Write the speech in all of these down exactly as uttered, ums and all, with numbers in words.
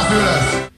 ylös.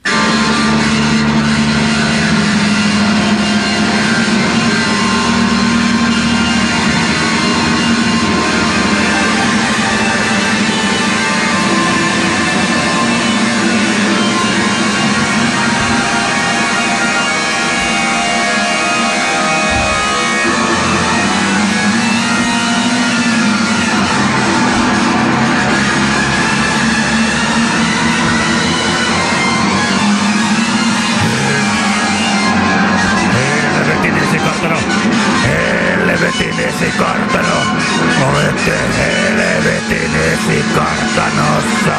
Kartanossa.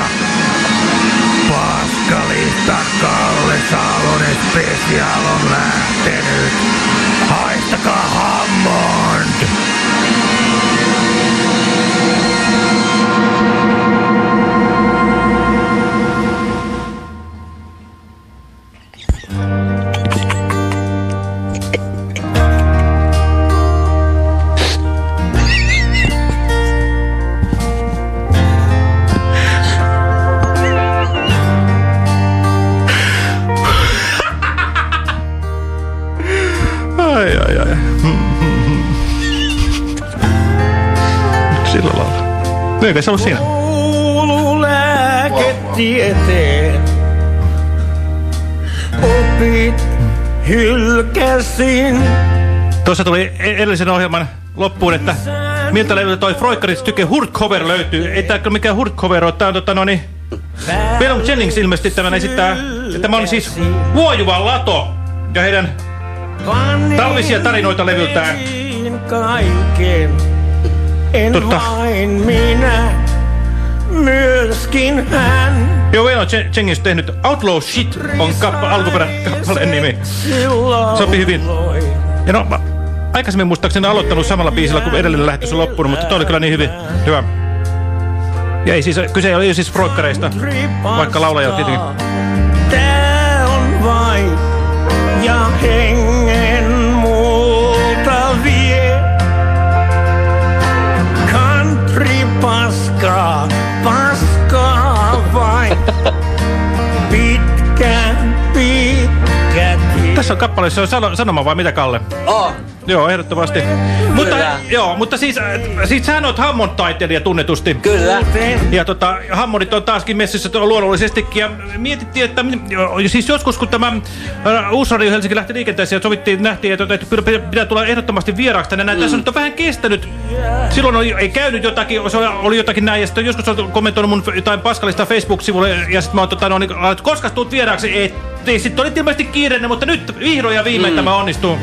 Paskalistan Kalle Salonen Special on lähtenyt. Haistakaa Hammond! Ai, ai, ai. Sillä lailla. Eikä se ollut siinä. Koululääketieteen opit hylkäsin. Tuossa tuli edellisen ohjelman loppuun, että miltä levyltä toi Froikkarit tykkää Hurtcover löytyy. Ei tää mikään Hurtcover ole. Tää on tota noni... Pelum Jennings ilmeisesti tämän esittää. Tämä on siis Huojuva Lato ja heidän talvisia tarinoita levyltään. Kaiken. En Totta. vain minä, myöskin hän. Joo, Pelum Jennings tehnyt Outlaw Shit on kappa, alkuperäkappaleen nimi. Sopii hyvin. Ja no, mä aikaisemmin muistaakseni aloittanut samalla biisillä kuin edellinen lähetys on loppunut, mutta toi oli kyllä niin hyvin hyvä. Ja ei siis, kyse ei ole siis Froikkareista, vaikka laulaja on tietenkin. Tää on vain ja hengen multa vie. Country paskaa, paskaa vain. Pitkä, pitkä tie. Tässä on kappaleessa on sano, sanoma vai mitä, Kalle? Oh. Joo, ehdottomasti. Mutta, joo, mutta siis, siis sähän oot Hammond-taiteilija tunnetusti. Kyllä. Ja tota, Hammondit on taaskin messissä luonnollisestikin. Ja mietittiin, että siis joskus kun tämä uusi Radio Helsinki lähti liikenteeseen ja sovittiin, nähtiin, että, että pitää tulla ehdottomasti vieraaksi tänne näin. Mm. Tässä nyt on vähän kestänyt. Silloin oli, ei käynyt jotakin, se oli jotakin näin. Ja sitten joskus on kommentoinut mun jotain paskalista Facebook-sivulle. Ja sitten mä oon tota, no, niin, koska tuut vieraaksi? Ei, sitten oli ilmeisesti kiireinen, mutta nyt vihdoin ja viimein mm. tämä onnistuu.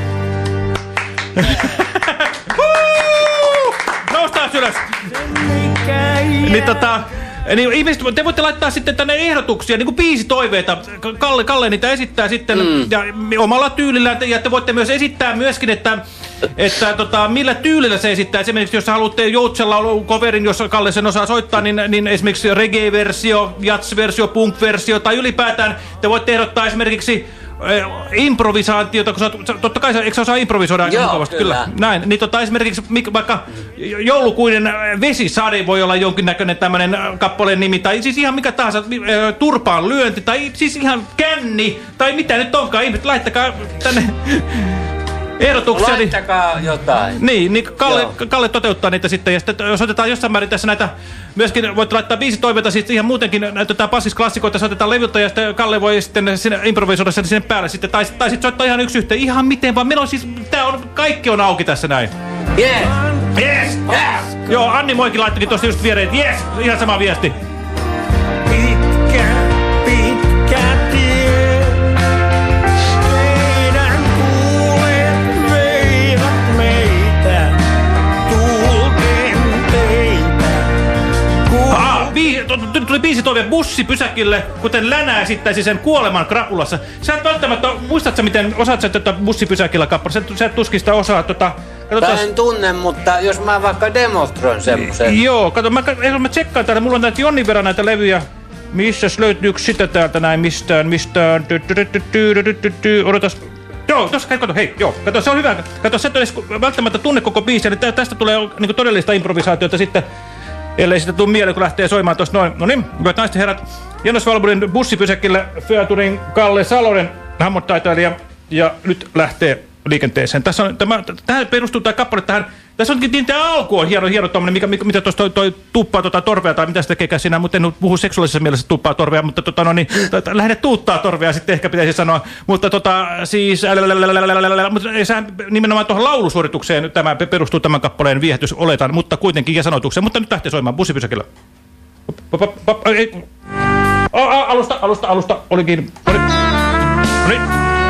Noustaan ylös. Niin tota, niin ihmiset, te voitte laittaa sitten tänne ehdotuksia, niin kuin biisitoiveita. Kalle, Kalle niitä esittää sitten mm. ja omalla tyylillään. Ja te voitte myös esittää myöskin, että, että tota, millä tyylillä se esittää. Esimerkiksi jos haluatte Joutsella-coverin, jos Kalle sen osaa soittaa, niin, niin esimerkiksi reggae-versio, jazz-versio, punk-versio tai ylipäätään te voitte ehdottaa esimerkiksi improvisaatiota, kun sä, totta kai eikö sä osaa improvisoida aika mukavasti? Kyllä. Kyllä. Näin. Niin tota esimerkiksi vaikka joulukuinen vesisade voi olla jonkinnäköinen tämmönen kappaleen nimi, tai siis ihan mikä tahansa, turpaan lyönti, tai siis ihan känni, tai mitä nyt onkaan. Ihmiset, laittakaa tänne ehdotuksia. Laittakaa jotain. Niin, niin Kalle, Kalle toteuttaa niitä sitten, ja sitten jos otetaan jossain määrin tässä näitä, myöskin voitte laittaa biisitoiveita, siis ihan muutenkin näytetään Passis-klassikoita, se otetaan levyltä, ja sitten Kalle voi sitten sinne improvisoida sen sinne päälle sitten, tai, tai sitten soittaa ihan yksi yhteen, ihan miten vaan, meillä on siis, tää on, kaikki on auki tässä näin. Yes! Yes! Yes! Joo, Anni Moikin laittoi tuossa just viereen, että yes! Ihan sama viesti. Pitkä, pitkä tie. Meidän kuulet veivät meitä. Tuulten teitä. Ah, nyt tuli biisitoive bussipysäkille, kuten Länä esittäisi sen Kuoleman Krapulassa. Sä et välttämättä, muistatko miten, osaat sä tätä bussipysäkillä kappale? Sä, sä et tuskista osaa tota... Katsotaan. En tunne, mutta jos mä vaikka demonstroin semmoisen. Joo, kato, mä, mä tsekkaan täällä, mulla on näitä jonnin verran näitä levyjä. Missäs löytyykö sitä täältä näin mistään, mistään, odotas. Joo, tossa, kato, hei, joo, kato, se on hyvä. Kato, sä et edes välttämättä tunne koko biisiä, niin tästä tulee niinku todellista improvisaatiota sitten. ellei sitä tule mieleen, kun lähtee soimaan tuossa noin. No niin, hyvät naiset herrat, Jonas Valburin bussipysäkillä Featurin Kalle Salonen, hammontaitailija, ja nyt lähtee liikenteeseen. Tässä on, tämä, tähän perustuu tämä kappale tähän. Tässä onkin niin tämä alku on hieno, hieno tommonen, mikä, mikä, mitä tuossa toi, toi tuppaa tota torvea tai mitä sitä tekee sinä, mutta en puhu seksuaalisessa mielessä tuppaa torvea, mutta tota no niin, lähde tuuttaa torvea sitten ehkä pitäisi sanoa, mutta tota siis, mutta nimenomaan tuohon laulusuoritukseen tämä perustuu tämän kappaleen viehätys, oletan, mutta kuitenkin ja sanotukseen, mutta nyt lähtee soimaan bussipysäkillä. Alusta, alusta, alusta, olikin, oli, no niin.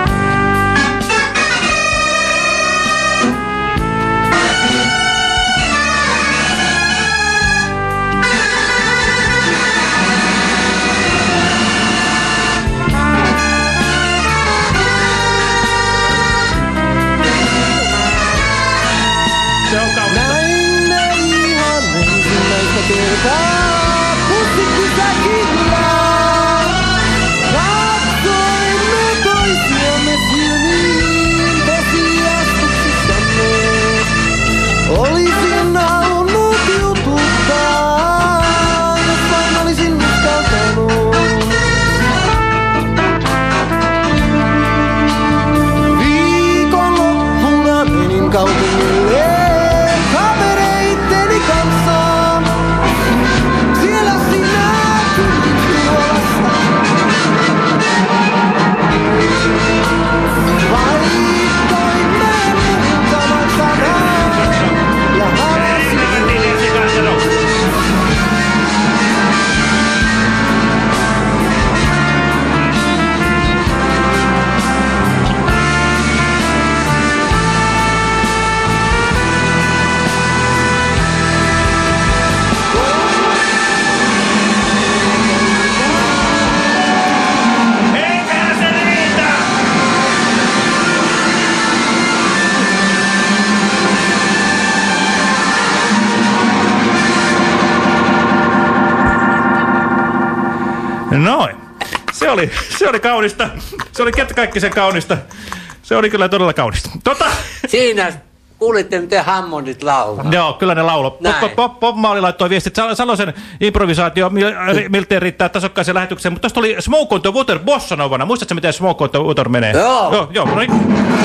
Noin. Se oli, se oli kaunista. Se oli kertakaikkisen kaunista. Se oli kyllä todella kaunista. Tota. Siinä kuulitte, miten Hammondit laulaa. Joo, kyllä ne lauloi. Pop, pop, pop Maali laittoi viestit. Salosen improvisaatio miltei riittää tasokkaisen lähetykseen. Mutta tosta oli Smoke on the Water Bossa Novana. Muistatko, miten Smoke on the Water menee? Joo. Joo, joo. No niin.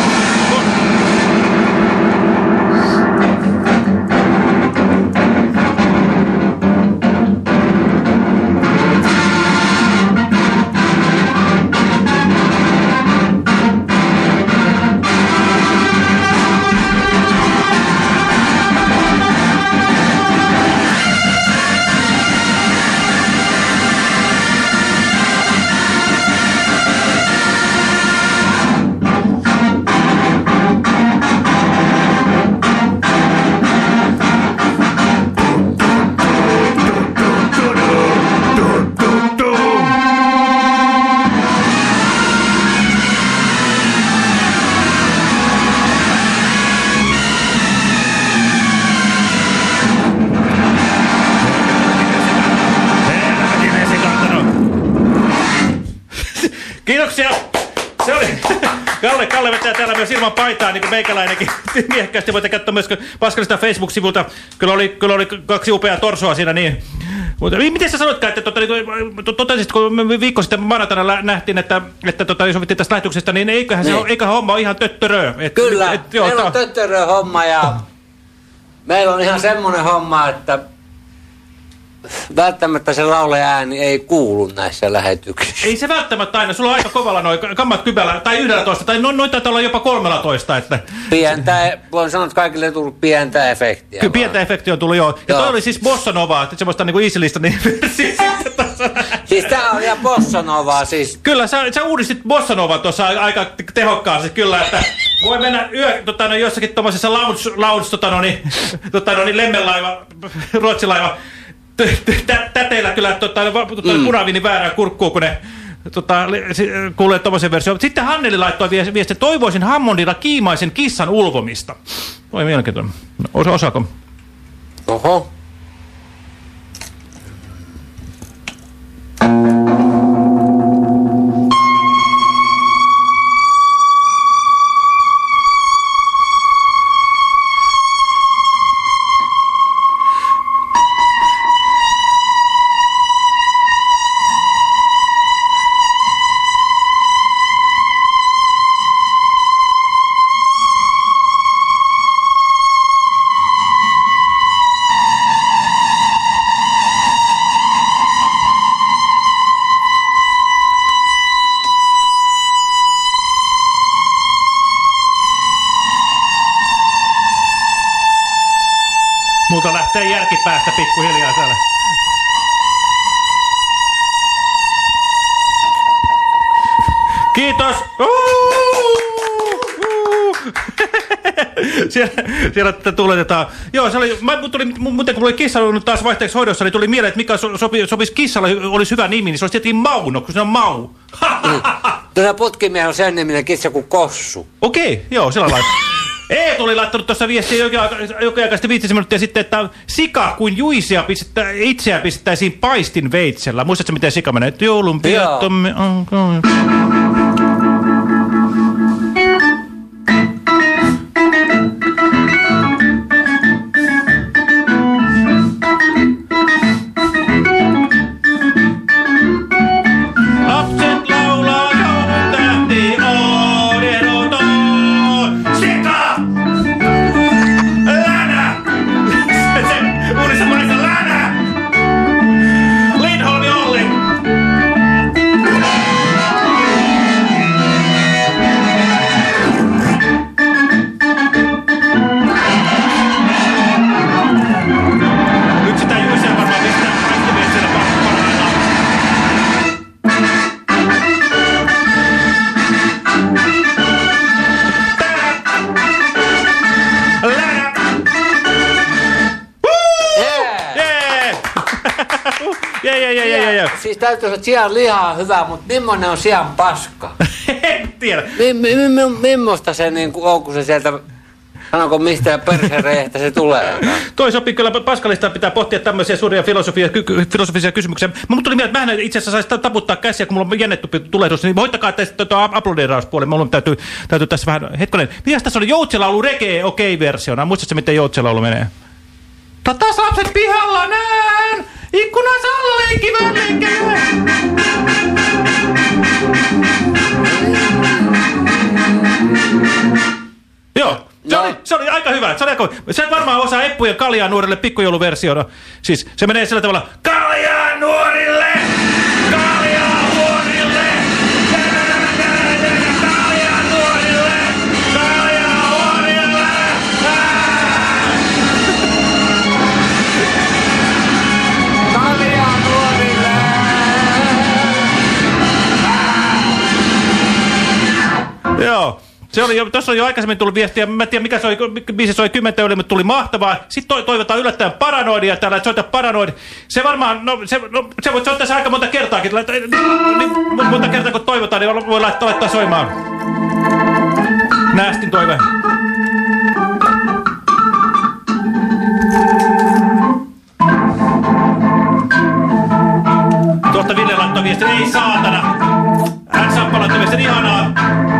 Kiitoksia! Se oli... Kalle, Kalle vetää täällä myös ilman paitaa, niin kuin meikäläinenkin. Miehkästi voitte katsoa myös Paskalista Facebook-sivulta. Kyllä oli, kyllä oli kaksi upeaa torsoa siinä, niin... Mutta miten sä sanotkaan, että tota, niin, totesit, kun me viikko sitten maanantaina nähtiin, että, että tota, sovittiin tästä lähetyksestä, niin eiköhän, niin. Se, eiköhän homma ole ihan töttörö. Et, Kyllä, et, joo, meillä on töttörö homma ja meillä on ihan semmoinen homma, että välttämättä se laulaja ääni ei kuulu näissä lähetyksissä. Ei se välttämättä aina. Sulla on aika kovalla noin kammat kybällä, tai yhdellätoista, tai noin noin taitaa olla jopa kolmellatoista. Että... Pientä, voin sanoa, että kaikille ei tullut pientä efektiä. Kyllä pientä efektiä on tullut, joo. Ja joo. Toi oli siis Bossa Novaa, että semmoista niinku Easylista niin siis tää on ihan Bossa Novaa siis. Kyllä, sä, sä uudistit Bossa Novaa tuossa aika tehokkaasti, kyllä, että voi mennä yö, tota, no, jossakin tommosessa lounge, lounge tota, no, niin, tota, no, niin lemmenlaiva, ruotsilaiva, täteillä kyllä tota, mm. punaviini väärää kurkkuu, kun ne tota, kuulee tommosen version. Sitten Hanneli laittoi viesti, että toivoisin Hammondilla kiimaisen kissan ulvomista. Oi mielenkiintoinen. Osa, osaako? Oho. sitä järkipäästä pikkuhiljaa täällä. Kiitos! siellä, siellä tuletetaan. Joo, se oli, mä, tuli, muuten kun mulla oli kissa ollut taas vaihteeksi hoidossa, niin tuli mieleen, että mikä sopi, sopisi kissalle, olisi hyvä nimi, niin se olisi tietenkin Mauno, kun se on Mau. Tuossa putkimiehen on sen niminen kissa kuin Kossu. Okei, okay, joo, sillä lailla. Eetu oli laittanut tuossa viestiä jokin aikaisesti viitisen minuuttia sitten, että sika kuin juisia pistettä, itseään pistettäisiin paistin veitsellä. Muistatko, miten sika menee? Joulun piattomme on... Siis täytyy olla sian lihaa hyvä, mutta millainen on sian paska? En tiedä. Mi, mi, mi, mimmosta se niin kuin on, kun se sieltä, sanonko mistä persereihtä se tulee? Toi sopii kyllä, Paskalista pitää pohtia tämmöisiä suuria filosofia, ky, filosofisia kysymyksiä. Mä tuli mieltä, että mä en itse asiassa saisi taputtaa käsiä, kun mulla on jännetty tulehdus, niin voittakaa tästä tuota aplodeerauspuoli. Mulla täytyy, täytyy tässä vähän, hetkonen. Mitäs tässä oli Joutselaulu reggae okei-versiona? Muistatko miten Joutselaulu menee? Tatas lapset pihalla nään! Ikkunassa alla leikkivän lenkkeä! Joo, se, no. oli, se oli aika hyvä. Se, oli aika, se varmaan osaa Eppujen Kaljaa nuorille pikkujouluversiona. Siis se menee sillä tavalla. Kaljaa nuorille! Kaljaa nuorille! Kaljaa nuorille! Kaljaa nuorille! Kaljaa nuorille! Joo. Se oli jo, tuossa on jo aikaisemmin tullut viestiä, mä en tiedä mikä soi, biisi soi kymmentä yli, mutta tuli mahtavaa. Sitten to, toivotaan yllättäen Paranoidia täällä, että soita Paranoid. Se varmaan, no se, no, se voi soittaa se aika monta kertaakin. Niin, monta kertaa kun toivotaan, niin voi laittaa, laittaa soimaan. Näästin toive. Tuosta Ville laittoi viestin, ei saatana. Hän Sappa laittoi viestin, ihanaa.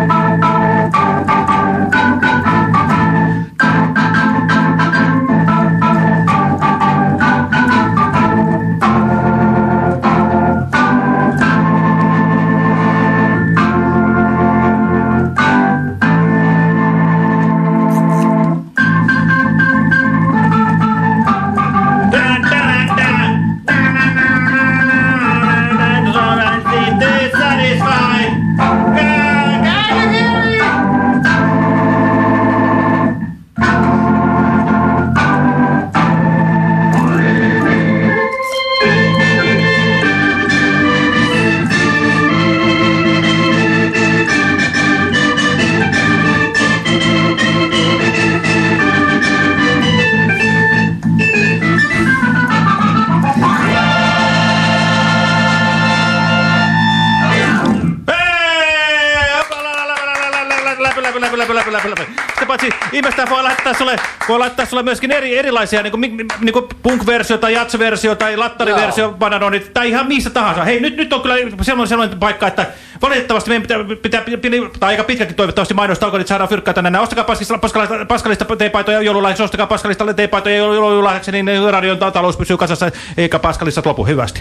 Sitten paitsi ihmeestään voi laittaa sulle, voi laittaa sulle myöskin eri, erilaisia niin kuin, niin kuin punk-versio tai jats-versio tai lattariversio, bananonit tai ihan missä tahansa. Hei, nyt, nyt on kyllä sellainen, sellainen paikka, että valitettavasti meidän pitää, pitää, pitää tai aika pitkäkin toivottavasti mainostauko, että saadaan fyrkkaa tänne. Ostakaa Paskalista, Paskalista teepaitoja joululahjaksi, ostakaa Paskalista teepaitoja joululahjaksi, niin radion talous pysyy kasassa, eikä Paskalista lopu hyvästi.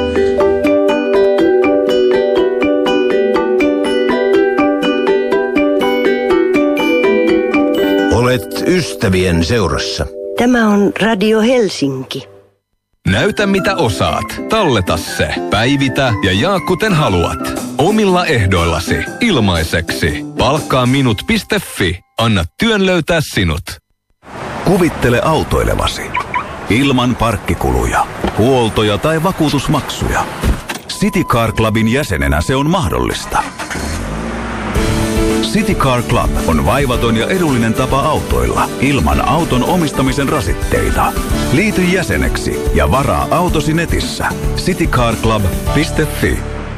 Olet ystävien seurassa. Tämä on Radio Helsinki. Näytä mitä osaat. Talleta se. Päivitä ja jaa kuten haluat. Omilla ehdoillasi. Ilmaiseksi. Palkkaa minut piste fi. Anna työn löytää sinut. Kuvittele autoilevasi. ilman parkkikuluja, huoltoja tai vakuutusmaksuja. City Car Clubin jäsenenä se on mahdollista. City Car Club on vaivaton ja edullinen tapa autoilla ilman auton omistamisen rasitteita. Liity jäseneksi ja varaa autosi netissä citycarclub piste fi.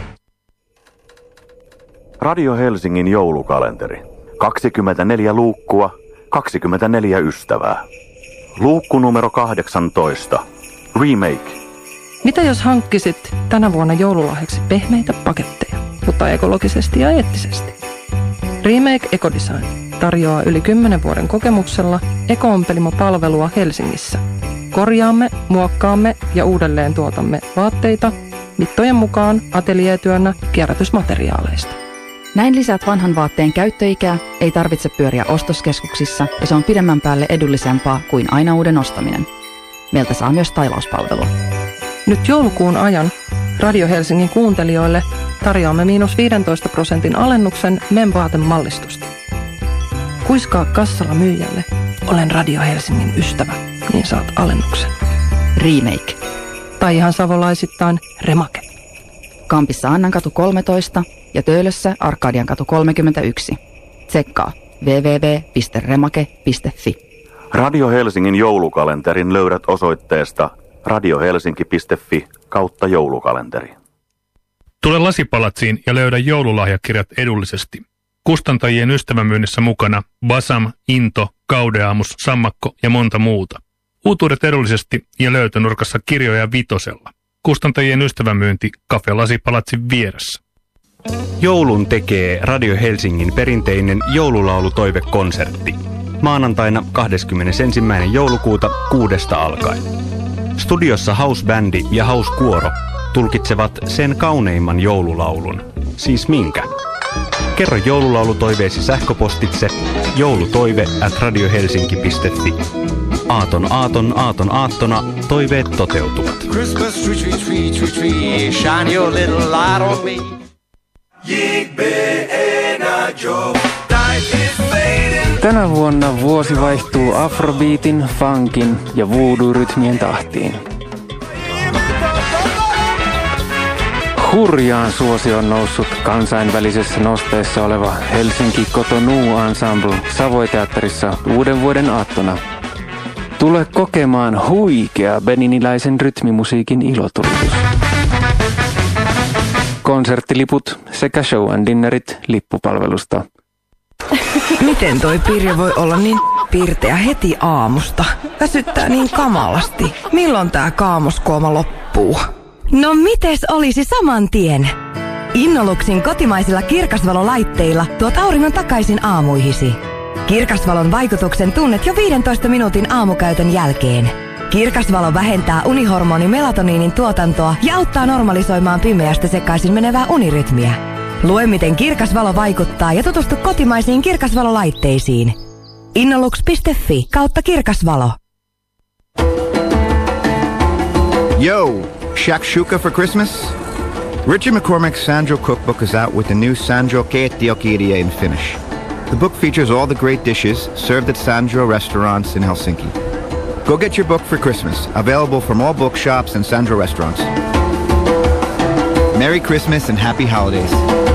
Radio Helsingin joulukalenteri. kaksikymmentäneljä luukkua, kaksikymmentäneljä ystävää. Luukku numero kahdeksantoista. Remake. Mitä jos hankkisit tänä vuonna joululahjaksi pehmeitä paketteja, mutta ekologisesti ja eettisesti? Remake Ecodesign tarjoaa yli kymmenen vuoden kokemuksella eko-ompelimo-palvelua Helsingissä. Korjaamme, muokkaamme ja uudelleen tuotamme vaatteita mittojen mukaan ateljeetyönä kierrätysmateriaaleista. Näin lisäät vanhan vaatteen käyttöikää, ei tarvitse pyöriä ostoskeskuksissa ja se on pidemmän päälle edullisempaa kuin aina uuden ostaminen. Meiltä saa myös tailauspalvelua. Nyt joulukuun ajan Radio Helsingin kuuntelijoille tarjoamme miinus viisitoista prosentin alennuksen memvaatemallistusta. Kuiskaa kassalla myyjälle, olen Radio Helsingin ystävä, niin saat alennuksen. Remake. Tai ihan savolaisittain Remake. Kampissa Annankatu kolmetoista ja Töölössä Arkadiankatu kolmekymmentäyksi. Tsekkaa double-u double-u double-u piste remake piste fi. Radio Helsingin joulukalenterin löydät osoitteesta radiohelsinki piste fi kautta joulukalenteri. Tule Lasipalatsiin ja löydä joululahjakirjat edullisesti. Kustantajien ystävämyynnissä mukana Basam, Into, Kaudeamus, Sammakko ja monta muuta. Uutuudet edullisesti ja löytönurkassa kirjoja vitosella. Kustantajien ystävämyynti Cafe Lasipalatsin vieressä. Joulun tekee Radio Helsingin perinteinen joululaulutoivekonsertti. Maanantaina kahdeskymmenesensimmäinen joulukuuta kuudesta alkaen. Studiossa housebändi ja housekuoro tulkitsevat sen kauneimman joululaulun. Siis minkä? Kerro joululaulutoiveesi sähköpostitse joulutoive at radiohelsinki piste fi. Aaton, aaton, aaton, aattona toiveet toteutuvat. Christmas tree, tree, tree, tree, tree, shine your little light on me. Tänä vuonna vuosi vaihtuu afrobeatin, funkin ja voodoo-rytmien tahtiin. Hurjaan suosioon noussut kansainvälisessä nosteessa oleva Helsinki Cotonou Ensemble Savoy-teatterissa uuden vuoden aattona. Tule kokemaan huikea beniniläisen rytmimusiikin ilotulitus. Konserttiliput sekä show and dinnerit lippupalvelusta. Miten toi Pirjo voi olla niin pirteä heti aamusta? Väsyttää niin kamalasti. Milloin tää kaamoskooma loppuu? No mites olisi saman tien? Innoluxin kotimaisilla kirkasvalolaitteilla tuot auringon takaisin aamuihisi. Kirkasvalon vaikutuksen tunnet jo viidentoista minuutin aamukäytön jälkeen. Kirkasvalo vähentää unihormoni melatoniinin tuotantoa ja auttaa normalisoimaan pimeästä sekaisin menevää unirytmiä. Lue miten kirkasvalo vaikuttaa ja tutustu kotimaisiin kirkasvalolaitteisiin. innolux piste fi kautta kirkasvalo. Yo, shakshuka for Christmas? Richard McCormick's Sandro cookbook is out with the new Sandro Keittiökirja in Finnish. The book features all the great dishes served at Sandro restaurants in Helsinki. Go get your book for Christmas, available from all bookshops and Sandro restaurants. Merry Christmas and happy holidays.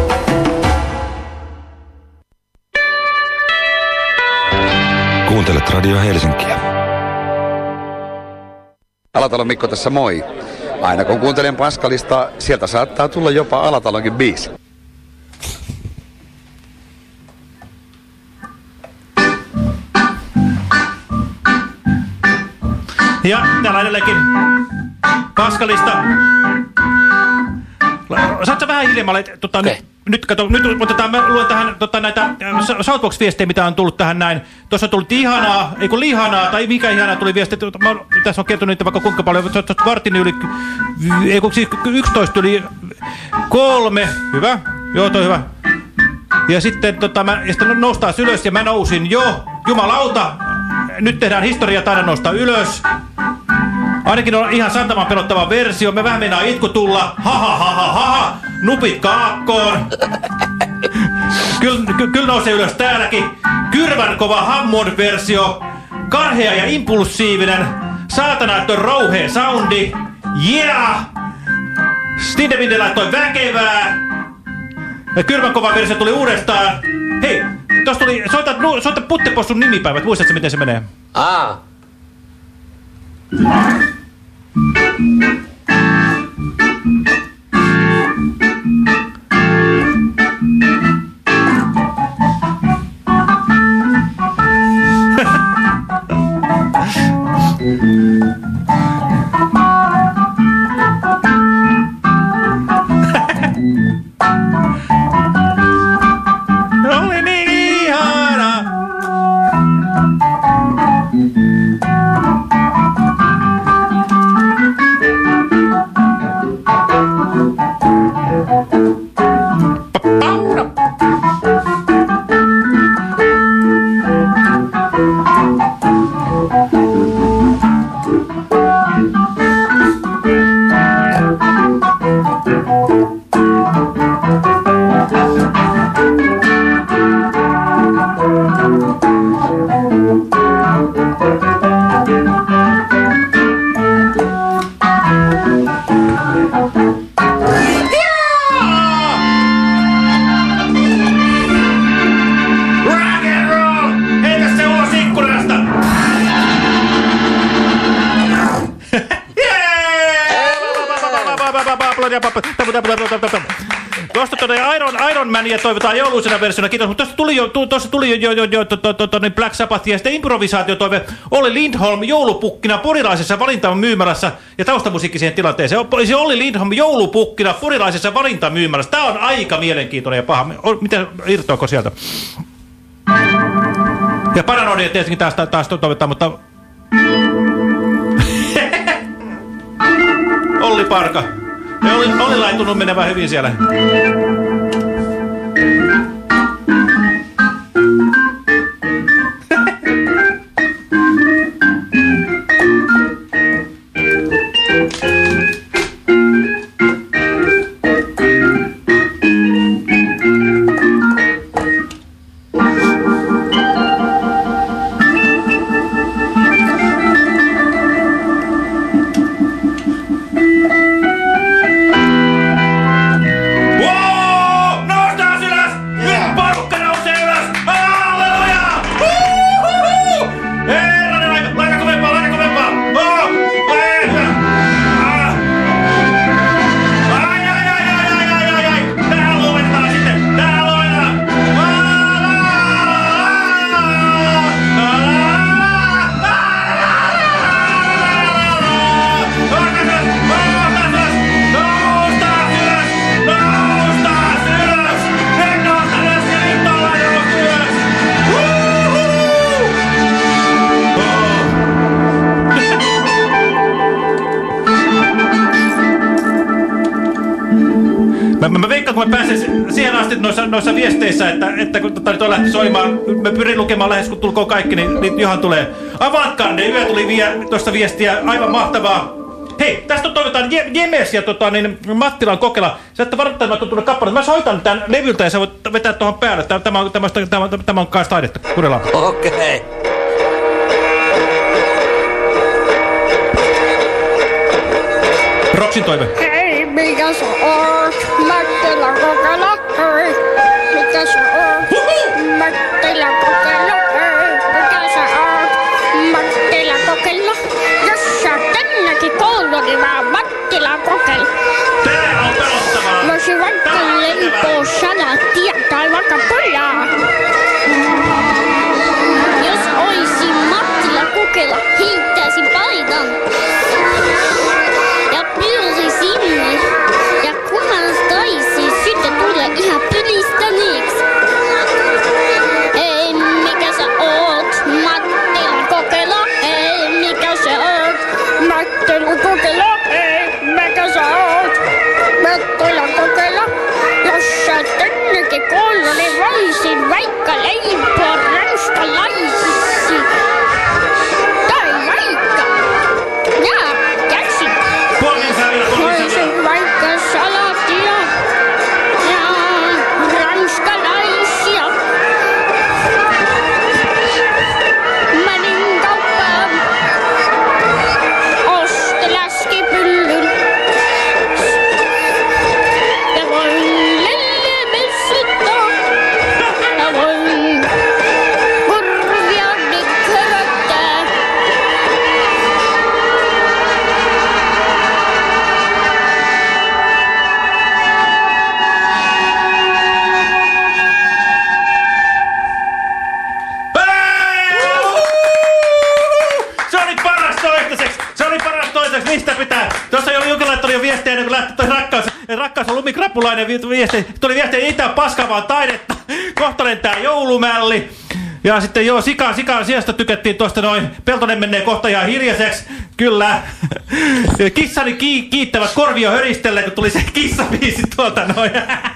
Kuuntelet Radio Helsinkiä. Alatalon Mikko tässä moi. Aina kun kuuntelen Paskalista, sieltä saattaa tulla jopa Alatalonkin biisi. Ja täällä edelleenkin Paskalista. Saatko vähän hiljemmalle? Tota, okay. nyt, nyt, kato, nyt otetaan, mä luen tähän tota, näitä Southbox-viestejä, mitä on tullut tähän näin. Tuossa on tullut ihanaa, ei kun lihanaa, tai mikä ihanaa tuli viesti. Mä, tässä on kertonut niitä vaikka kuinka paljon. Se on vartin yli, ei kun siis yksitoista yli kolme. Hyvä, joo toi hyvä. Ja sitten, tota, mä, ja sitten noustaan ylös ja mä nousin jo. Jumalauta, nyt tehdään historia, taida nousta ylös. Ainakin on ihan santaman pelottava versio. Me vähän mennään itku tulla. Ha ha ha ha ha. Nupit kaakkoon. Kyllä ky, kyl nousee ylös täälläkin. Kyrvän kova Hammond-versio. Karhea ja impulsiivinen. Saatana, että on rouhea soundi. Yeah! Stindevinde laittoi väkevää. Ja kylmän kova versio tuli uudestaan. Hei, tossa tuli, soita, soita Puttepossun nimipäivät. Muistatko miten se menee? Aa. Oli niin ihana. Tuosta tuonne Iron, Iron Mania toivotaan jouluisena versiona, kiitos, mutta tuosta tuli jo, tuosta tuli jo, jo, jo to, to, to, to, Black Sabbath ja sitten improvisaatiotoive Olli Lindholm joulupukkina porilaisessa valintamyymälässä ja taustamusiikki siihen tilanteeseen. Se Olli Lindholm joulupukkina porilaisessa valintamyymälässä. Tämä on aika mielenkiintoinen ja paha. Miten irtoako sieltä? Ja Paranodia tietenkin taas, taas toivotaan, mutta... Olli Parka. Oli, oli laitunut menevän hyvin siellä. Mä, mä veikkaan, kun mä pääsen siihen asti noissa, noissa viesteissä, että, että kun tota, toi lähti soimaan, mä pyrin lukemaan lähes, kun tulkoon kaikki, niin, niin johan tulee. Avantgarde, yö tuli vie, tuosta viestiä, aivan mahtavaa. Hei, tästä toivotaan Je Jemes ja tota, niin, Mattilan Kokela. Sä ette varoittaa, että mä tuun tuonne kappaleet. Mä soitan tämän levyltä ja sä voit vetää tuohon päälle. Tämä, tämä, on, tämä, tämä, on, tämä on kanssa taidetta. Kuunnellaan. Okei. Okay. Roksin toive. Hei, mikä sä oot? Mattilan Kokela, hei. Mikä sä oot? Mattilan Kokela, hei. Mikä sä oot? Mattilan Kokela. Jos sä tännekin koulu, niin mä oon Mattilan Kokela. Tää on pelottavaa. Mä oisin vaikka leipoo salaattia tai vaikka pojaa. Jos oisin Mattilan Kokela, heittäisin paidan. Ja pyörisin. Ja kun mä lumikrapulainen viesti, tuli viesti, ei tää paskaa vaan taidetta, kohta lentää joulumälli. Ja sitten joo, Sika, Sikan sijasta tykättiin tuosta noin, Peltonen menee kohta ihan hiljaiseksi, kyllä. Kissani ki kiittävät korvia höristelle, kun tuli se kissabiisi tuolta noin.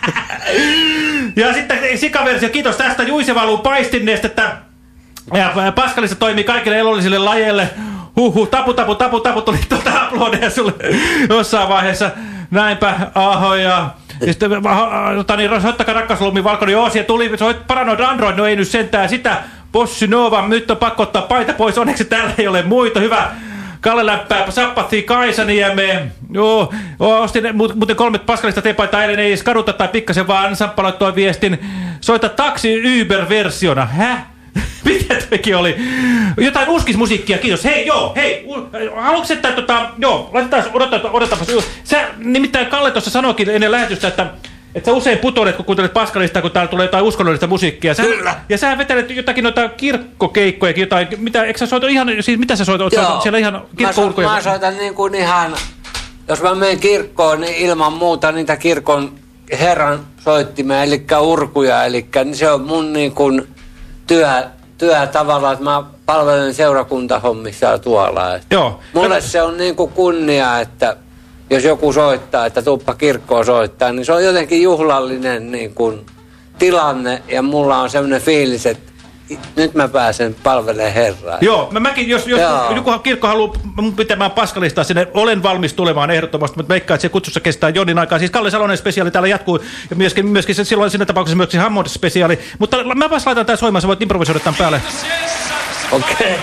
Ja sitten Sika-versio, kiitos tästä, Juise valuu paistinnestettä. Ja Paskalissa toimii kaikille elollisille lajeille. Huhhuh, tapu, tapu, tapu, tapu, tuli tuota aplodeja sulle jossain vaiheessa. Näinpä, aho ja... Ja sitten, tota, niin, soittakaa rakkaslumi valkoinen Oosi ja tuli, soit Paranoid Android, no ei nyt sentään sitä. Bossy Nova, nyt on pakko ottaa paita pois, onneksi täällä ei ole muita, hyvä. Kalle läppää, Sappatti, Kaisanieme. Joo, ostin muuten kolmet Paskalista teepaitaa, eilen ei edes kaduta tai pikkasen vaan Sappa laittoi viestin. Soita taksi Uber-versiona, häh? Mitä toikin oli? Jotain uskismusiikkia, kiitos. Hei, joo, hei, haluatko että tota, joo, laitetaan, odotetaan, odotaanpas. Sä, nimittäin Kalle tuossa sanoikin ennen lähetystä, että, että sä usein putoilet, kun kuuntelet Paskalista, kun täällä tulee jotain uskonnollista musiikkia. Sä, Kyllä. Ja sä vetelet jotakin noita kirkkokeikkojakin, jotain, mitä, eikö sä soita ihan, siis mitä sä soitat? Joo, siellä ihan kirkkoulkoja? Mä, so, mä soitan niin kuin ihan, jos mä menen kirkkoon, niin ilman muuta niitä kirkon herran soittimia, eli urkuja, eli niin se on mun niin kuin työ, työ tavallaan, että mä palvelen seurakuntahommissa tuolla. Joo. Mulle se on niin kuin kunnia, että jos joku soittaa, että tuppa kirkkoon soittaa, niin se on jotenkin juhlallinen niin kuin tilanne ja mulla on sellainen fiilis, että nyt mä pääsen palvelemaan Herraa. Joo, mä, mäkin, jos, jos joku kirkko haluaa mun pitämään Paskalistaa sinne, olen valmis tulemaan ehdottomasti, mutta veikkaan, että se kutsussa kestää jonin aikaa. Siis Kalle Salonen spesiaali täällä jatkuu, ja myöskin, myöskin se, silloin siinä tapauksessa myöskin Hammond spesiaali. Mutta mä vaan laitan tää soimaan, sä voit improvisoida tämän päälle. Okei. Okay.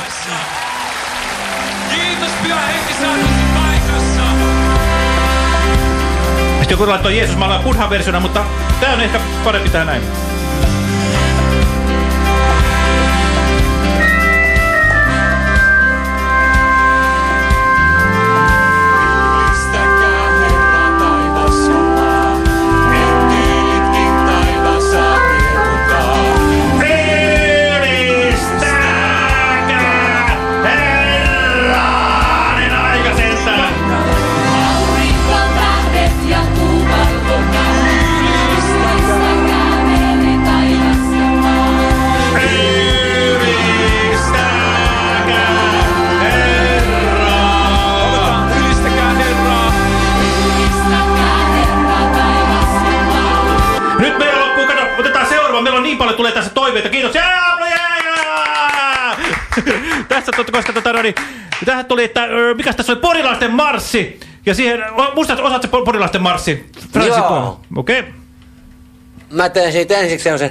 Kiitos, Pyhä Henki saatusi paikassa. Sitten joku laittoi Jeesus, mä ollaan Buddha-versiona, mutta tää on ehkä parempi tää näin. Tulee tässä toiveita, kiitos. Jaa, jaa! Tässä totta, koska tota, no niin, tähän tuli, että mikäs tässä oli porilaisten marssi. Ja siihen, muistat, osaat se porilaisten marssi? Joo. Okei. Okay. Mä teen siitä ensiksi sellaisen.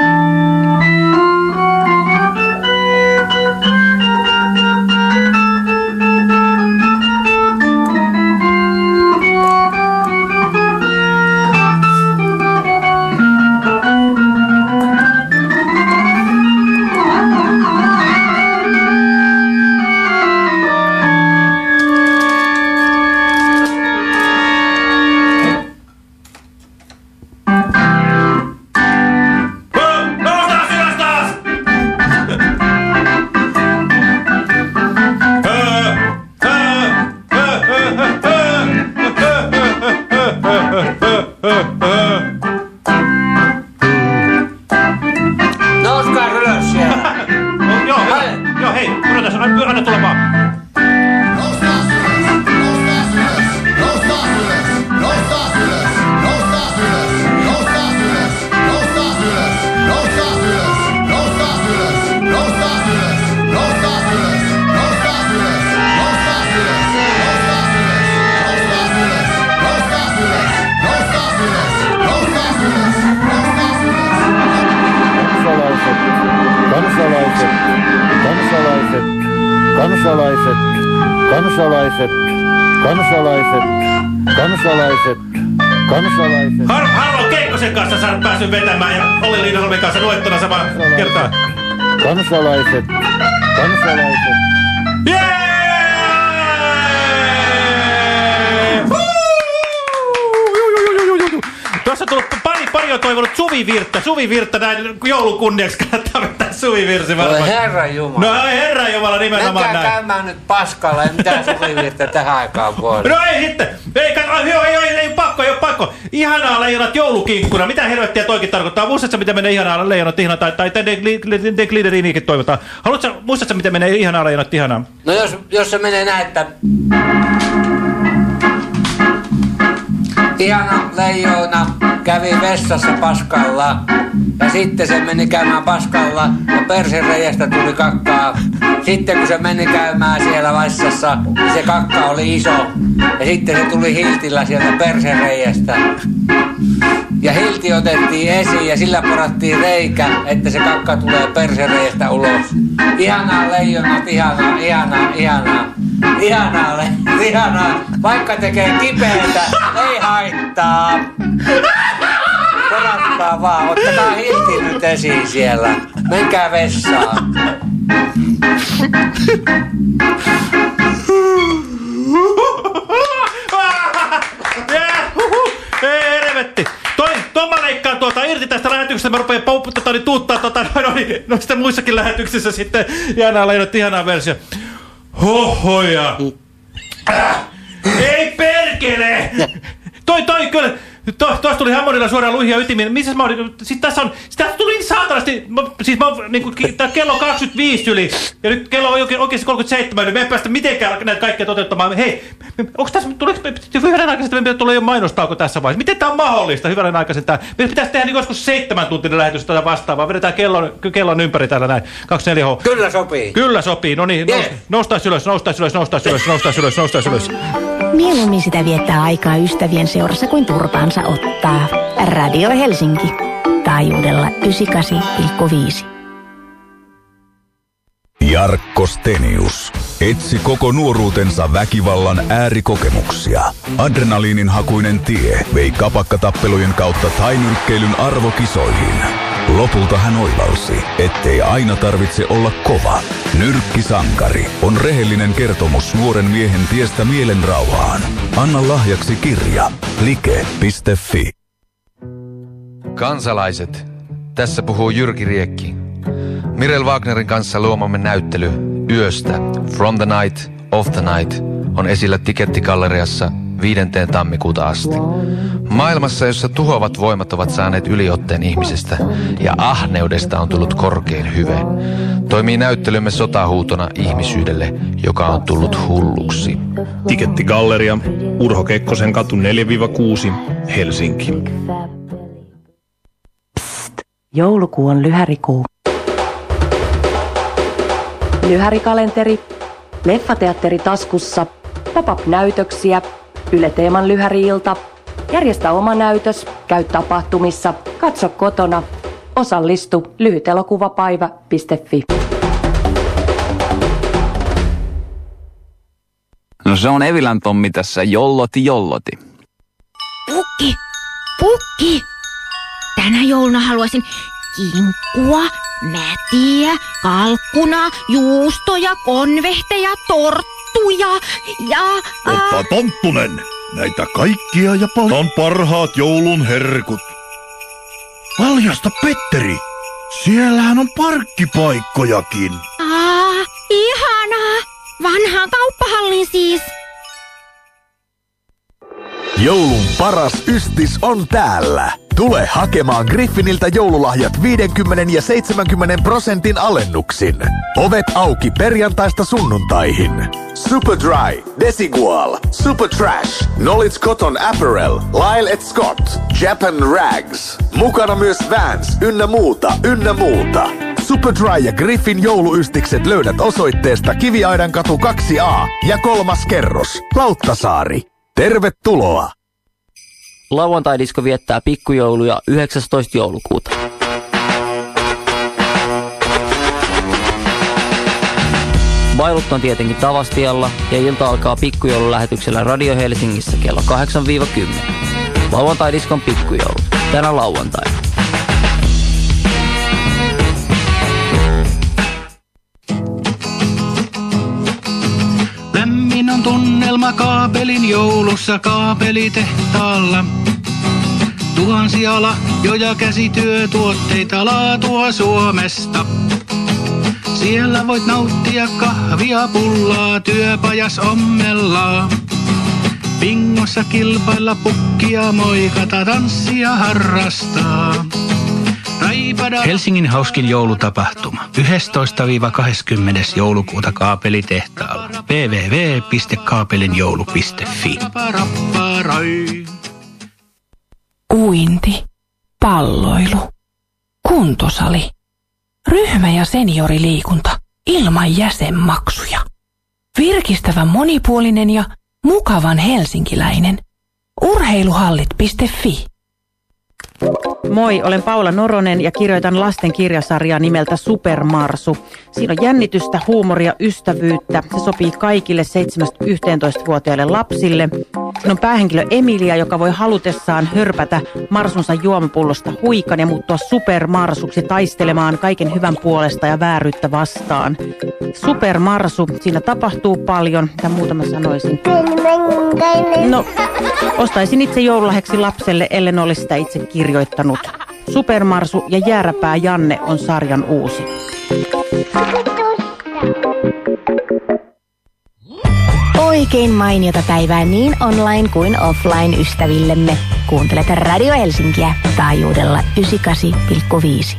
Kansalaiset, kansalaiset, kansalaiset, kansalaiset, kansalaiset. Har Harvo Keikkosen kanssa sä oot päässyt vetämään ja Olli Liinaholmin kanssa luettuna samaan kertaan. Kansalaiset, kansalaiset. Jee! Tuossa on tullut pari, pari on toivonut Suvi Virttä. Suvi Virttä näin joulun kunniaksi kannattaa vetää Suvivirsi varmaan. No herranjumala. No herranjumala nimenomaan näin. näin. Menkää käymään nyt paskalla, ei mitään suvivirtä tähän aikaan voi. No ei sitten. Ei, ei, ei, ei, ei pakko, ei ole pakko. Ihanaa leijonat joulukinkkuna. Mitä helvettiä toikin tarkoittaa? Muistatko, miten menee ihanaa leijonat ihanaa? Tai, tai te glideriniikin toivotaan. Haluatko, muistatko, miten menee ihanaa leijonat ihanaa? No jos, jos se menee näin, että... Ihana leijona kävi vessassa paskalla ja sitten se meni käymään paskalla ja persereiästä tuli kakkaa. Sitten kun se meni käymään siellä vessassa, niin se kakka oli iso ja sitten se tuli hiltillä sieltä persereiästä. Ja hilti otettiin esiin ja sillä porattiin reikä, että se kakka tulee persereiästä ulos. Ihanaa leijonat, ihanaa, ihanaa, ihanaa. Ihanaa, le- ihanaa. Vaikka tekee kipeätä, ei haittaa. Poratkaa vaan, ottakaa hilti nyt esiin siellä. Menkää vessaan. Ei helvetti. Toi, toi mä leikkaan tuota irti tästä lähetyksestä. Mä rupean tota, niin, tuuttaa tota, no, no, no sitten muissakin lähetyksissä sitten. Ihanaa leijonat, ihanaa versio. Hohoja. Äh, ei perkele! Toi, toi, kyllä. To, tosta tuli Hammondilla suoraan luihia ytimiin. Missäs mä olin? Siis tässä on, siis tässä tuli niin saatanasti. Mä, siis mä oon niinku, tää kello on kaksikymmentäviisi yli. Ja nyt kello on oikein, oikeasti kolmekymmentäseitsemän. Niin me ei päästä mitenkään näitä kaikkea toteuttamaan. Hei, onks tässä, tuleeko hyvän aikaisesti, meidän tulee jo mainostauko tässä vaiheessa? Miten tää on mahdollista hyvän aikaisesti tää? Meidän pitäisi tehdä niin joskus seitsemän tuntinen lähetys tätä vastaavaa. Vedetään kellon, kellon ympäri täällä näin. kaksikymmentäneljä H. Kyllä sopii. Kyllä sopii. No niin, yes. Noustais ylös, noustais ylös, noustais ylös, noustais ylös, noustais ylös. Mieluummin sitä viettää aikaa ystävien seurassa kuin turpaansa ottaa. Radio Helsinki. Taajuudella yhdeksänkymmentäkahdeksan pilkku viisi. Jarkko Stenius etsi koko nuoruutensa väkivallan äärikokemuksia. Adrenaliinin hakuinen tie vei kapakkatappelujen kautta tainyrkkeilyn arvokisoihin. Lopulta hän oivalsi, ettei aina tarvitse olla kova. Nyrkkisankari on rehellinen kertomus nuoren miehen tiestä mielenrauhaan. Anna lahjaksi kirja. like piste fi. Kansalaiset, tässä puhuu Jyrki Riekki. Mirel Wagnerin kanssa luomamme näyttely Yöstä, From the Night, of the Night on esillä Tikettikalleriassa viidenteen tammikuuta asti. Maailmassa, jossa tuhoavat voimat ovat saaneet yliotteen ihmisestä ja ahneudesta on tullut korkein hyve, toimii näyttelymme sotahuutona ihmisyydelle, joka on tullut hulluksi. Tikettigalleria, Urho Kekkosen katu neljä kuusi, Helsinki. Psst, joulukuu on lyhärikuu. Lyhärikalenteri, leffateatteri taskussa, pop-up-näytöksiä, Yle Teeman lyhäri-ilta, järjestä oma näytös, käy tapahtumissa, katso kotona, osallistu lyhytelokuvapäivä piste fi. No se on Evilän Tommi tässä, jolloti jolloti. Pukki, pukki. Tänä jouluna haluaisin kinkkua, mätiä, kalkkuna, juustoja, konvehteja, torttuja ja... Ottaa Tonttunen, näitä kaikkia ja paljon parhaat joulun herkut. Valjasta Petteri, siellähän on parkkipaikkojakin. Aa, ihanaa. Vanhaan kauppahallin siis. Joulun paras ystis on täällä. Tule hakemaan Griffiniltä joululahjat viisikymmentä ja seitsemänkymmentä prosentin alennuksin. Ovet auki perjantaista sunnuntaihin. Superdry, Desigual, Super Trash, Knowledge Cotton Apparel, Lyle et Scott, Japan Rags. Mukana myös Vans, ynnä muuta, ynnä muuta. Superdry ja Griffin jouluystikset löydät osoitteesta Kiviaidan katu kaksi A ja kolmas kerros, Lauttasaari. Tervetuloa! Lauantai-disko viettää pikkujouluja yhdeksästoista joulukuuta. Bailut on tietenkin Tavastialla ja ilta alkaa pikkujoululähetyksellä Radio Helsingissä kello kahdeksan kymmenen. Lauantai-diskon pikkujoulu. Tänä lauantaina. Lämmin on tunnelma kaapelin joulussa kaapelitehtaalla. Tuhansia lahjoja käsityötuotteita laatua Suomesta. Siellä voit nauttia kahvia, pullaa, työpajas ommellaan. Bingossa kilpailla, pukkia, moikata, tanssia harrastaa. Helsingin hauskin joulutapahtuma. yhdestoista kahdeskymmenes joulukuuta Kaapelitehtaalla. double-u double-u double-u piste kaapelinjoulu piste fi. Uinti, palloilu, kuntosali, ryhmä- ja senioriliikunta ilman jäsenmaksuja. Virkistävä monipuolinen ja mukavan helsinkiläinen. urheiluhallit piste fi. Moi, olen Paula Noronen ja kirjoitan lasten kirjasarjaa nimeltä Supermarsu. Siinä on jännitystä, huumoria, ystävyyttä. Se sopii kaikille seitsemästä-yhteentoista-vuotiaille lapsille. Siinä on päähenkilö Emilia, joka voi halutessaan hörpätä marsunsa juomapullosta huikan ja muuttua supermarsuksi taistelemaan kaiken hyvän puolesta ja vääryyttä vastaan. Supermarsu, siinä tapahtuu paljon. Mitä muuta mä sanoisin? No, ostaisin itse joululahjaksi lapselle, ellen olisi sitä itse kirjoittanut. Supermarsu ja Jääräpää Janne on sarjan uusi. Oikein mainiota päivää niin online kuin offline ystävillemme. Kuuntelet Radio Helsinkiä taajuudella yhdeksänkymmentäkahdeksan pilkku viisi.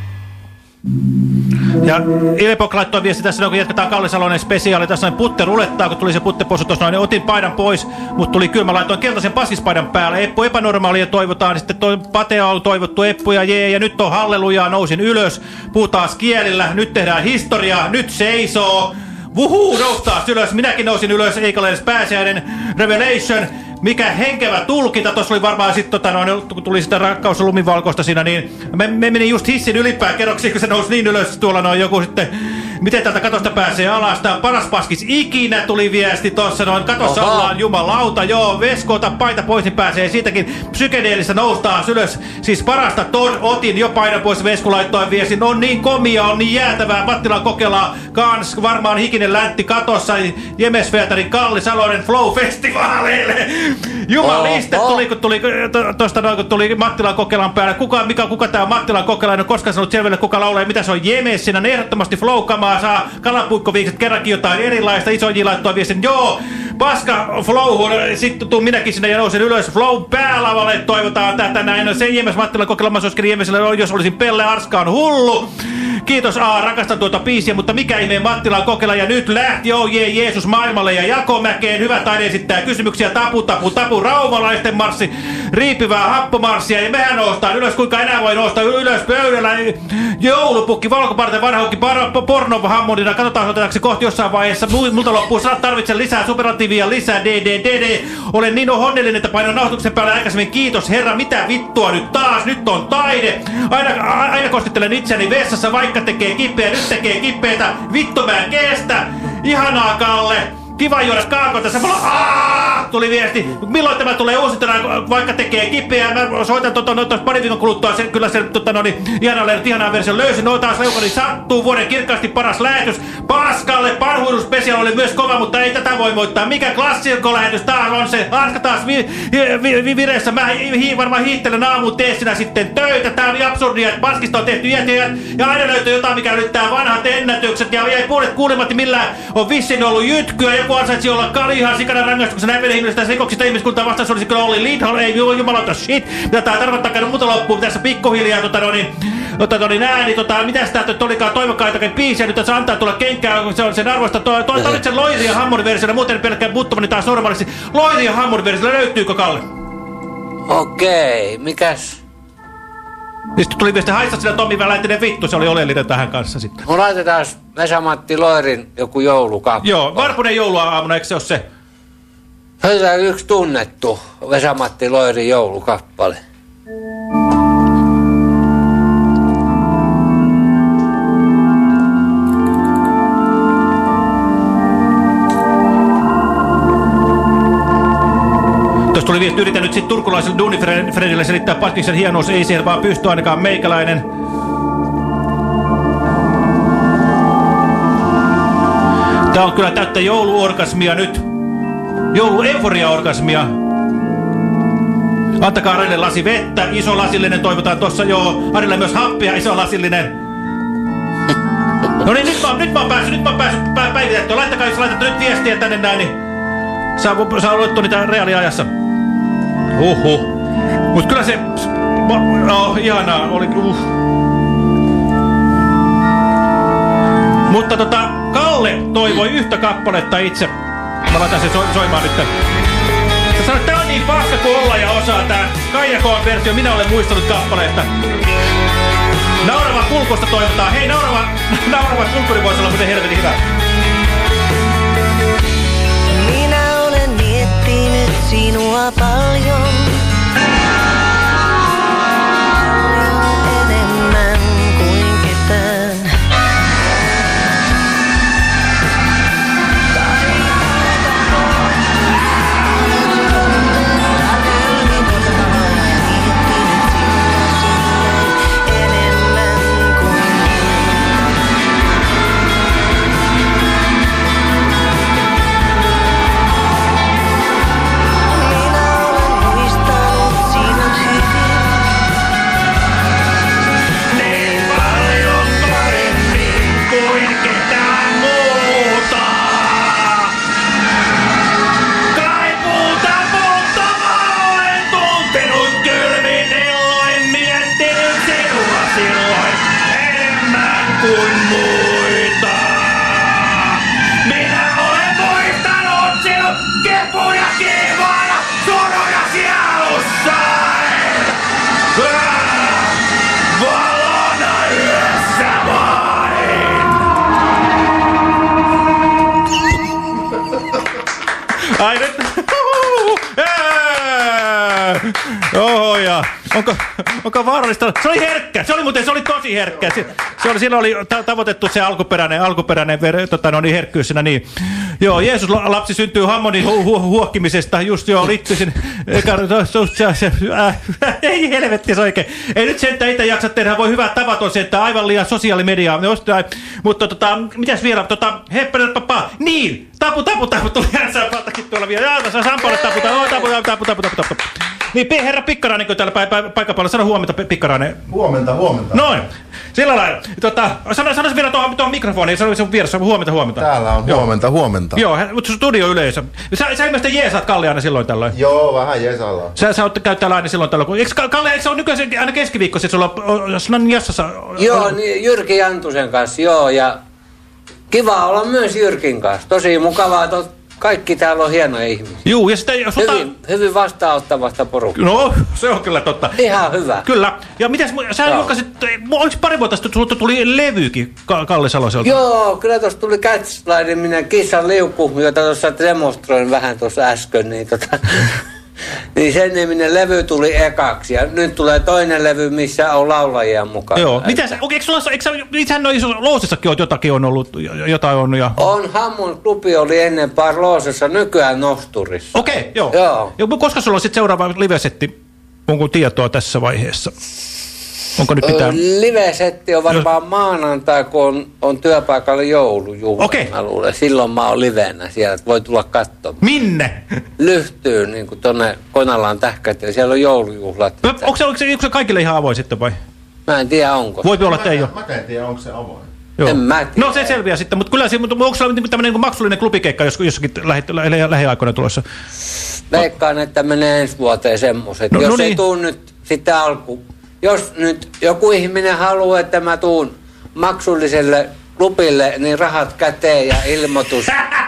Ja Ilpok laittoi viesti tässä, kun jatketaan Kalle Salonen spesiaali. Tässä on putte rulettaa, kun tuli se putteposu tuossa noin. Otin paidan pois, mutta tuli kyllä. Mä laitoin keltaisen paskispaidan päälle. Eppu epänormaalia toivotaan. Sitten toi Patea on toivottu Eppu ja jee. Ja nyt on hallelujaa, nousin ylös. Puhutaan kielillä. Nyt tehdään historiaa. Nyt seisoo. Vuhuu, noustaa ylös. Minäkin nousin ylös. Eikä ole edes pääsiäinen. Revelation. Mikä henkevä tulkinta. Tuossa oli varmaan sitten, tota, no, kun tuli sitä rakkaus- ja lumivalkoista siinä, niin me, me meni just hissin ylipää kerroksi, kun se nousi niin ylös tuolla noin joku sitten. Miten tältä katosta pääsee alas? Tää on paras paskis ikinä, tuli viesti tossa noin. Katossa Oha. ollaan, jumalauta, joo. Vesko, ota paita pois, niin pääsee siitäkin psykedeellistä noustaan ylös. Siis parasta Todd otin jo paina pois, Vesku laittoi viestin. On niin komia, on niin jäätävää. Mattilan kokeillaan kans varmaan hikinen läntti katossa. Jemesfeatarin Kalli Salonen Flow-festivaaleille. Jumaliste, oh, oh. tuli kun tuli tuosta noin, kun tuli Mattilan kokelan päällä. Kuka, mikä, kuka tää on Mattilan kokela? En ole koskaan sanonut selville, kuka laulaa, mitä se on Jemes. Siinä on ehdottomasti flow-kamaa, saa kalapuikkoviikset kerrankin jotain erilaista. Iso J laittoi viestin, joo, paska flowhun. Sitten tuun minäkin sinne ja nousin ylös. Flow päälavalle toivotaan tätä näin. No, se Jemes Mattilan kokela, mä soiskelin Jemeselle, jos olisin Pelle Arska on hullu. Kiitos A, rakastan tuota biisiä, mutta mikä ihmeen Mattilan kokela ja nyt lähti, joo jee, Jeesus maailmalle ja Jakomäkeen. Hyvä taide esittää kysymyksiä, tapu, tapu, tapu, raumalaisten marssi, riipivää happomarssia ja mehän noustaan ylös, kuinka enää voi nousta ylös pöydällä. Joulupukki, valkoparten vanhaukki, pornohammondina, katsotaan otetaanko se kohti jossain vaiheessa. Multa loppuu sanat, tarvitsen lisää superlatiivia, lisää D D D D. Olen niin onnellinen, että painan nauhoituksen päälle aikaisemmin. Kiitos herra, mitä vittua nyt taas, nyt on taide. Aina, aina kostittelen itseäni vessassa, vaikka tekee kipeä, nyt tekee kipeätä. Vittu mä en kestä. Ihanaa Kalle. Kiva juoda kaakota. Se mulla aah, tuli viesti. Milloin tämä tulee uusintana, vaikka tekee kipeää? Mä soitan tuota no, pari viikon kuluttua. Se, kyllä se tota, no, niin, ihanaa lehdot, ihanaa versio löysin. No taas leukoni sattuu. Vuoden kirkkaasti paras lähetys. Paskalle parhuiluspesiaali oli myös kova, mutta ei tätä voi moittaa. Mikä klassikkolähetys taas on se? Arska taas vi, vi, vi, vireessä. Mä hi, varmaan hiihtelen aamuun, tee sinä sitten töitä. Tää on absurdia, että paskista on tehty iät ja, ja aina löytyy jotain, mikä ylittää vanhat ennätykset. Ja jäi puolet kuulematti millään on vissiin ollut jytkyä. Joku ansaitsi olla kalihan sikana rangaistuksen näpelihimillisistä rikoksista ihmiskuntaa vastaan. Se olisi kyllä Olli Lindholm. Ei jumalauta shit. Mitä tää tarkoittaa käydä muuta loppuun. Tässä pikkuhiljaa tota no niin, tota niin ääni. Tota, mitäs tää olikaan toivokkaitakin biisiä. Nyt se antaa tulla kenkää. Se on sen arvoista. Toi toi toi sen Loiri ja Hammond versiona. Muuten pelkkää Buttomani taas normaalisti. Loiri ja Hammond versiona löytyykö Kalle? Okei, mikäs? Sitten tuli viesti haista sinä Tommi Väläntinen vittu. Se oli oleellinen tähän kanssa sitten. Mun laitetaan Vesa-Matti Loirin joku joulukappale. Joo, Varpunen jouluaamuna, eikö se ole se? Se on yksi tunnettu Vesa-Matti Loirin joulukappale. Tuossa tuli viesti, yritän nyt sitten turkulaiselle Duunifredille selittää paskiksen hienous. Ei siihen vaan pysty ainakaan meikäläinen. Tää on kyllä täyttä jouluorgasmia nyt. Joulu-euforiaorgasmia. Antakaa Arille lasi vettä. Iso lasillinen toivotaan tossa. Joo, Arille myös happia. Iso lasillinen. No niin, nyt mä, nyt mä oon päässyt, nyt mä oon päässyt pä päivitettyä. Laittakaa, jos laitatte nyt viestiä tänne näin, niin saa, saa luettua niitä reaaliajassa. Huhhuh. Mut kyllä se... Oh, ihanaa, oli... Uh. Mutta tota, Kalle toivoi yhtä kappaletta itse. Mä laitan sen so soimaan nyt. Sä sanoit, tää on niin paska kuin olla ja osaa tää Kaija K:n versio. Minä olen muistanut kappaleetta. Naurava kulkusta toivotaan. Hei, naurava, naurava kulkuri voisi olla muuten helvetin hyvä. Minä olen miettinyt sinua paljon. Paljon enemmän kuin ketään. Ai nyt! Oho, ja onko, onko vaarallista? Se oli herkkä, se oli muuten, se oli tosi herkkä. Se, se oli, siinä oli ta tavoitettu se alkuperäinen, alkuperäinen ver, tota, no niin, herkkyys siinä, niin. Joo, Jeesus lapsi syntyy Hammonin hu hu huohkimisesta, just joo, liittyisin. Ei helvetti, se oikein. Ei nyt sentään itse jaksa tehdä, voi hyvät tavat on sentään, aivan liian sosiaalimediaa. Mutta tota, mitäs vielä, tota, heppänä papaa, niin, tapu, tapu, tapu, tuli Sampaltakin tuolla vielä. Jaa, tässä Sampalle tapu, tapu, tapu, tapu, tapu, tapu, tapu. Niin, herra Pikkarainen, kun täällä paikan päällä, sano huomenta, Pikkarainen. Huomenta, huomenta. Noin, sillä lailla. Tota, sano, sano vielä tuohon, tuohon mikrofoniin, sano sen vieressä, huomenta, huomenta. Täällä on huomenta, huomenta. Joo, studioyleisö. Sä, sä ilmeisesti jeesaat Kalle aina silloin tällöin. Joo, vähän jeesallaan. Sä, sä oot käyttää aina silloin tällöin. Eikö Kalle, eikö se ole nykyään aina keskiviikkoisin, että sulla on jassassa? Joo, niin Jyrki Jantusen kanssa, joo, ja kiva olla myös Jyrkin kanssa. Tosi mukavaa, että kaikki täällä on hienoja ihmisiä. Juu, ja sitten jos hyvin, ota... hyvin vastaanottavasta porukkaa. No, se on kyllä totta. Ihan hyvä. Kyllä. Ja mitäs, sä julkaisit, oliko pari vuotta sitten sulta tuli levykin Kalle Saloselta? Joo, kyllä tuossa tuli Catchline, minä Kissan liuku, jota tuossa demonstroin vähän tuossa äsken, niin tota... Niin sen niminen levy tuli ekaksi ja nyt tulee toinen levy, missä on laulajia mukana. Joo. Mitä sä, eikö sulla, eikö sä, itsehän noissa Loosessakin on jotakin on ollut, jotain on ja... On, Hammon klubi oli ennen par Loosessa, nykyään Nosturissa. Okei, okay, joo. Joo. Ja koska sulla on sitten seuraava livesetti, onko tietoa tässä vaiheessa? Onko nyt mitään? Live-setti on varmaan Jos... maanantai, kun on, on työpaikalla joulujuhla. Okei. Okay. Silloin mä oon livenä siellä, että voi tulla katsomaan. Minne? Lyhtyyn, niin kuin tonne Konalaan tähkät, ja siellä on joulujuhlat. No, onko, se, onko, se, onko se kaikille ihan avoin sitten vai? Mä en tiedä, onko. Voi olla, että ei ole. Mä en tiedä, onko se avoin. Joo. En mä tiedä. No se selviää sitten, mutta kyllä mutta onko sulla niin tämmöinen niin maksullinen klubikeikka jossakin lähi, lähiaikoina tulossa? Veikkaan, että menee ensi vuoteen semmoiset. No, Jos no ei niin. tuu nyt sitten alku. Jos nyt joku ihminen haluaa, että mä tuun maksulliselle klubille, niin rahat käteen ja ilmoitus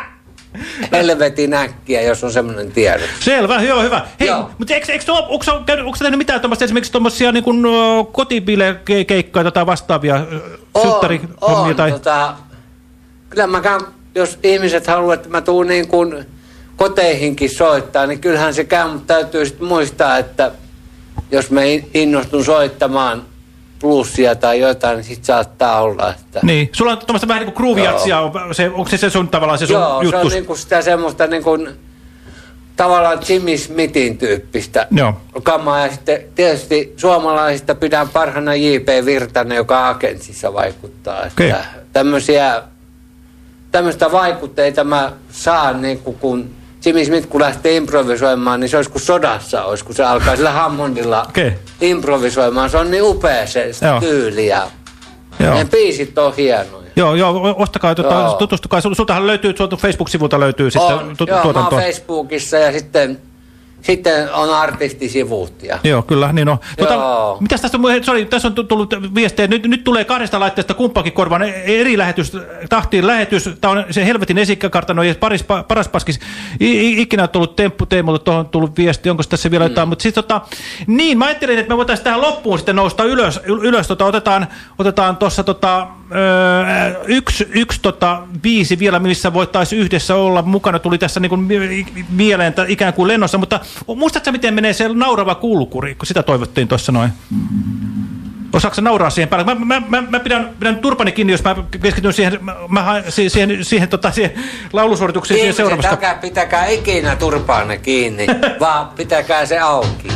helvetin äkkiä, jos on semmoinen tiedotus. Selvä, joo, hyvä. Hei, joo. Mutta eikö, eikö, onko, onko, onko sä tehnyt mitään tuommoista, esimerkiksi tuommoisia niin kuin kotibilekeikkoja tai vastaavia synttärihommia? On, tai... tota, kyllä mä käyn, jos ihmiset haluaa, että mä tuun niin kuin koteihinkin soittaa, niin kyllähän se käy, mutta täytyy sitten muistaa, että jos mä innostun soittamaan plussia tai jotain, niin sit saattaa olla, että... Niin, sulla on tuommoista vähän niin kuin groove-jatsia, se, onko se, se sun tavallaan se sun Joo, juttus? Joo, se on niin kuin sitä semmoista niin kuin tavallaan Jimmy Smithin tyyppistä Joo. kamaa. Ja sitten tietysti suomalaisista pidän parhaana J P Virtanen, joka Agentsissa vaikuttaa. Okay. Että tämmöisiä, tämmöistä vaikutteita mä saan niin kuin kun Jimmy Smith, kun lähtee improvisoimaan, niin se olisi kuin sodassa olisi, kun se alkaa sillä Hammondilla okay. improvisoimaan. Se on niin upea se tyyli. Ja Joo. Ne biisit on hienoja. Joo, joo, ostakaa, tuota, tutustukaa. Sultahan löytyy, tuolta Facebook-sivulta löytyy sitten on, tu- joo, tuotantoa. Mä oon Facebookissa ja sitten, sitten on artistisivut. Ja... Joo, kyllä, niin on. Tuota, mitäs tässä on, sorry, tässä on tullut viestejä. Nyt, nyt tulee kahdesta laitteesta kumpakin korvaan eri lähetys, tahtiin lähetys. Tämä on se helvetin esikartano ja paris, paras paskis. I, ikinä on tullut temppu Teemulta, tuohon on tullut viesti. Onko tässä vielä jotain? Mm. Mutta siis tota, niin, mä ajattelin, että me voitaisiin tähän loppuun sitten nousta ylös. ylös tota, otetaan otetaan tuossa tota, öö, yksi, yksi tota, biisi vielä, missä voitaisiin yhdessä olla mukana. Tuli tässä niin kuin mieleen ikään kuin lennossa, mutta muistatko miten menee se naurava kulkuri, kun sitä toivottiin tuossa noin? Osaatko nauraa siihen päälle? Mä, mä, mä, mä pidän, pidän turpani kiinni, jos mä keskityn siihen, mä, siihen, siihen, siihen, tota, siihen laulusuoritukseen siihen seuraavasta. Ihmiset, pitäkää ikinä turpaanne kiinni, vaan pitäkää se auki.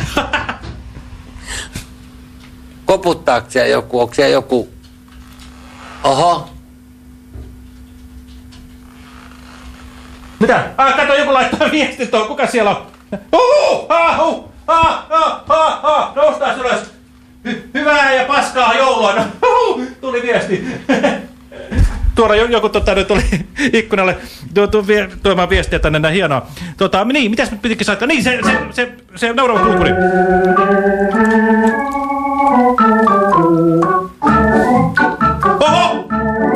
Koputtaako siellä joku? Onko siellä joku? Oho. Mitä? Ah, kato, joku laittaa viesti tuohon. Kuka siellä on? Uhu! Ah, uh! Ah, ah, ah, ah! Noustaan ylös! Hy hyvää ja paskaa joulua! No, uhu! Tuli viesti. Tuoda joku tota, nyt tuli ikkunalle tuomaan viestiä tänne näin hienoa. Tota, niin, mitäs nyt pitikin saada? Niin, se, se, se, se naurava kulkuri. Oho!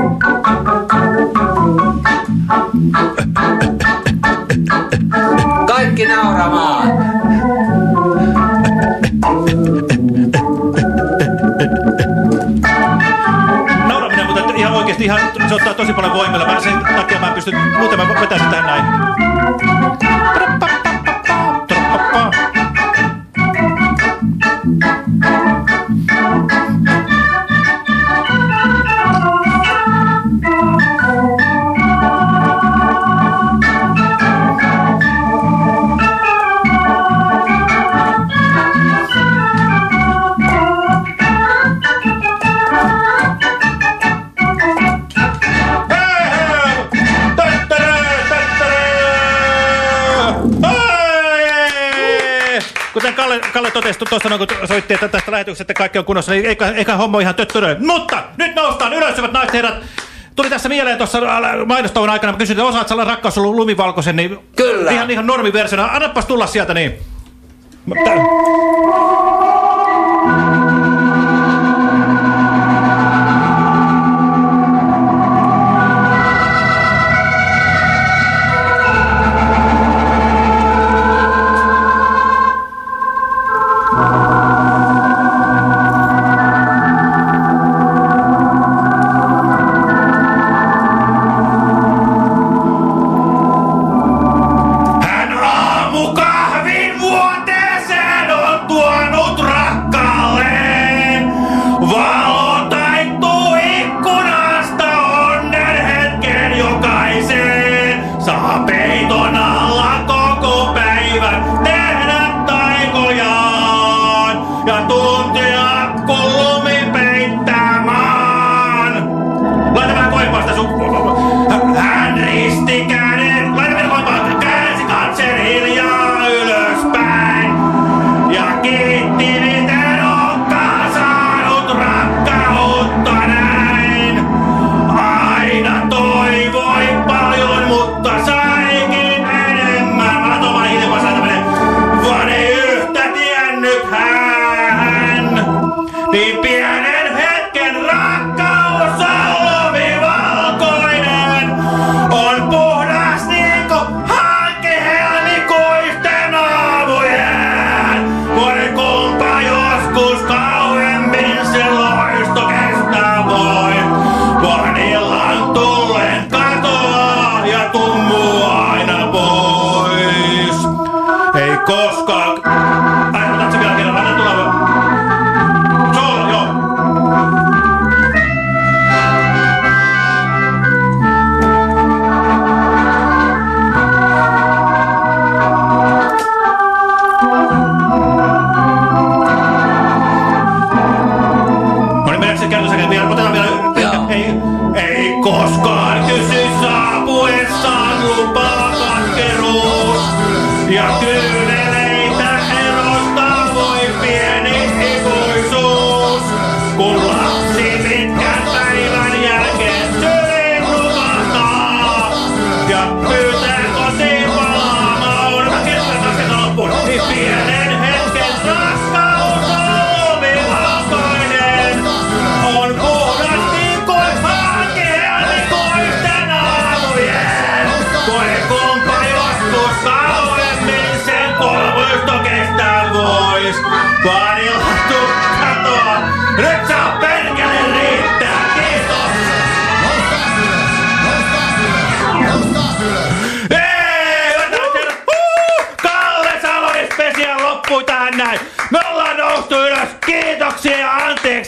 Kaikki nauramaan. Nauraminen, mutta ihan oikeesti ihan, se ottaa tosi paljon voimilla. Mä sen takia mä en pysty, muuten mä vetäisin tähän näin. Kuten Kalle, Kalle totesi tuossa, kun soitti, että tästä lähetyksestä kaikki on kunnossa, niin eikä, eikä hommo ihan töttöröi. Mutta nyt noustaan ylös, hyvät naiset herrat. Tuli tässä mieleen tuossa mainostauon aikana, mä kysyin, että osaat sä olla rakkaus ollut lumivalkoisen, niin kyllä. Ihan, ihan normiversiona. Annapas tulla sieltä, niin. Tää. Kun lapsi pitkän päivän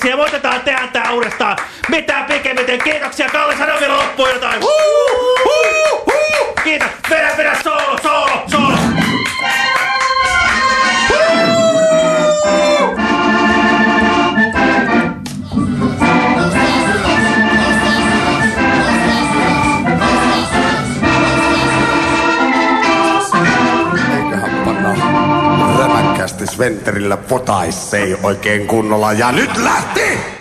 kiitoksia ja voitetaan tehdä tää uudestaan. Mitään pikemmin. Kiitoksia, Kalle, sano vielä loppuun jotain. Huu, huu, huu. Kiitos. Vedä, vedä, soolo, soolo, soolo. Rämäkkästi Sventerillä potaissei oikein kunnolla ja nyt lähti!